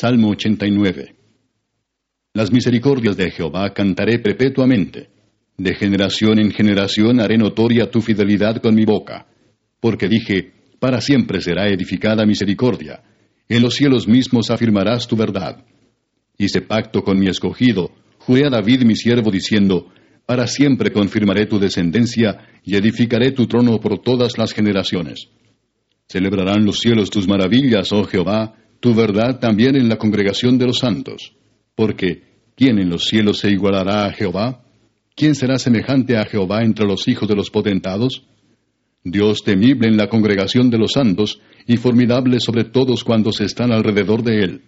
Salmo 89. Las misericordias de Jehová cantaré perpetuamente. De generación en generación haré notoria tu fidelidad con mi boca. Porque dije, para siempre será edificada misericordia. En los cielos mismos afirmarás tu verdad. Hice pacto con mi escogido, juré a David mi siervo diciendo, para siempre confirmaré tu descendencia y edificaré tu trono por todas las generaciones. Celebrarán los cielos tus maravillas, oh Jehová, tu verdad también en la congregación de los santos. Porque, ¿quién en los cielos se igualará a Jehová? ¿Quién será semejante a Jehová entre los hijos de los potentados? Dios temible en la congregación de los santos, y formidable sobre todos cuantos están alrededor de él.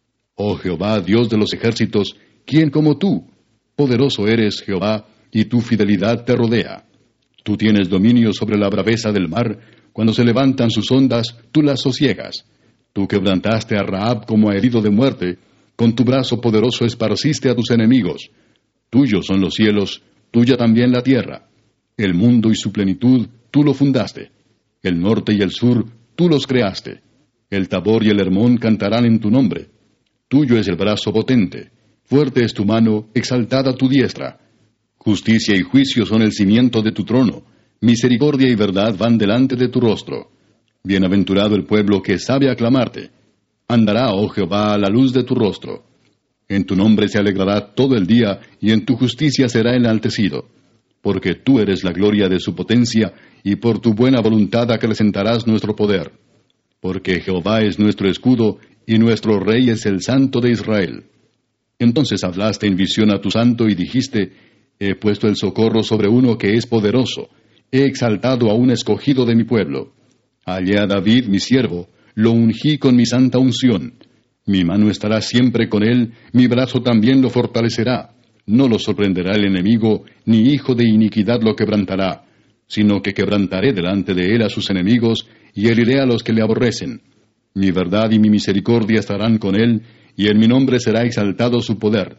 Oh Jehová, Dios de los ejércitos, ¿quién como tú? Poderoso eres, Jehová, y tu fidelidad te rodea. Tú tienes dominio sobre la braveza del mar, cuando se levantan sus ondas, tú las sosiegas. Tú quebrantaste a Rahab como a herido de muerte, con tu brazo poderoso esparciste a tus enemigos. Tuyos son los cielos, tuya también la tierra. El mundo y su plenitud, tú lo fundaste. El norte y el sur, tú los creaste. El Tabor y el Hermón cantarán en tu nombre. Tuyo es el brazo potente. Fuerte es tu mano, exaltada tu diestra. Justicia y juicio son el cimiento de tu trono. Misericordia y verdad van delante de tu rostro. Bienaventurado el pueblo que sabe aclamarte. Andará, oh Jehová, a la luz de tu rostro. En tu nombre se alegrará todo el día, y en tu justicia será enaltecido. Porque tú eres la gloria de su potencia, y por tu buena voluntad acrecentarás nuestro poder. Porque Jehová es nuestro escudo, y nuestro Rey es el Santo de Israel. Entonces hablaste en visión a tu santo, y dijiste, he puesto el socorro sobre uno que es poderoso, he exaltado a un escogido de mi pueblo. Hallé a David, mi siervo, lo ungí con mi santa unción. Mi mano estará siempre con él, mi brazo también lo fortalecerá. No lo sorprenderá el enemigo, ni hijo de iniquidad lo quebrantará, sino que quebrantaré delante de él a sus enemigos, y heriré a los que le aborrecen. Mi verdad y mi misericordia estarán con él, y en mi nombre será exaltado su poder.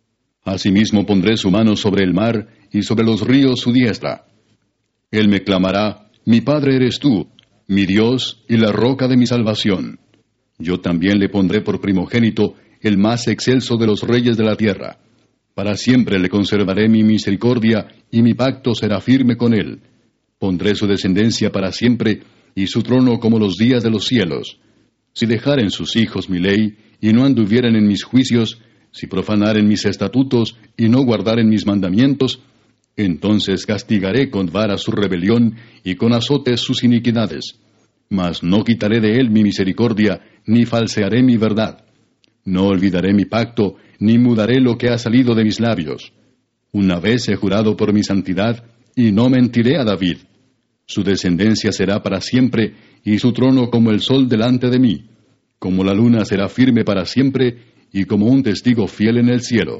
Asimismo pondré su mano sobre el mar, y sobre los ríos su diestra. Él me clamará, mi Padre eres tú, mi Dios y la roca de mi salvación. Yo también le pondré por primogénito, el más excelso de los reyes de la tierra. Para siempre le conservaré mi misericordia, y mi pacto será firme con él. Pondré su descendencia para siempre, y su trono como los días de los cielos. Si dejaren sus hijos mi ley, y no anduvieren en mis juicios, si profanaren mis estatutos, y no guardaren mis mandamientos, entonces castigaré con vara su rebelión, y con azotes sus iniquidades. Mas no quitaré de él mi misericordia, ni falsearé mi verdad. No olvidaré mi pacto, ni mudaré lo que ha salido de mis labios. Una vez he jurado por mi santidad, y no mentiré a David. Su descendencia será para siempre, y su trono como el sol delante de mí. Como la luna será firme para siempre, y como un testigo fiel en el cielo.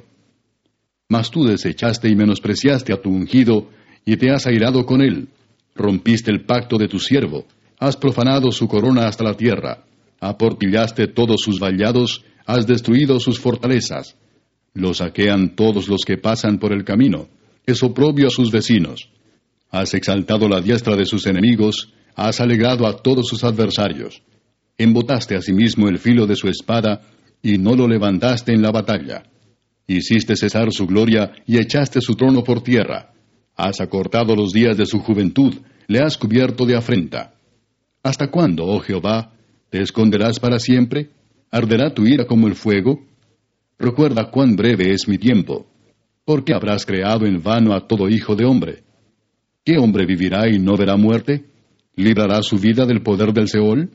Mas tú desechaste y menospreciaste a tu ungido, y te has airado con él. Rompiste el pacto de tu siervo, has profanado su corona hasta la tierra. Aportillaste todos sus vallados, has destruido sus fortalezas. Lo saquean todos los que pasan por el camino, es oprobio a sus vecinos. Has exaltado la diestra de sus enemigos, has alegrado a todos sus adversarios. Embotaste asimismo el filo de su espada, y no lo levantaste en la batalla. Hiciste cesar su gloria, y echaste su trono por tierra. Has acortado los días de su juventud, le has cubierto de afrenta. ¿Hasta cuándo, oh Jehová, te esconderás para siempre? ¿Arderá tu ira como el fuego? Recuerda cuán breve es mi tiempo. ¿Por qué habrás creado en vano a todo hijo de hombre? ¿Qué hombre vivirá y no verá muerte? ¿Librará su vida del poder del Seol?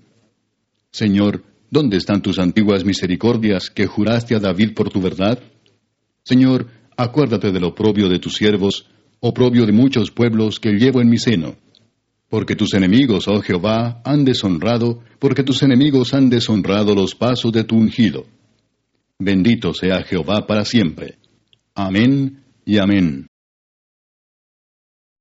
Señor, ¿dónde están tus antiguas misericordias que juraste a David por tu verdad? Señor, acuérdate del oprobio de tus siervos, oprobio de muchos pueblos que llevo en mi seno. Porque tus enemigos, oh Jehová, han deshonrado, porque tus enemigos han deshonrado los pasos de tu ungido. Bendito sea Jehová para siempre. Amén y amén.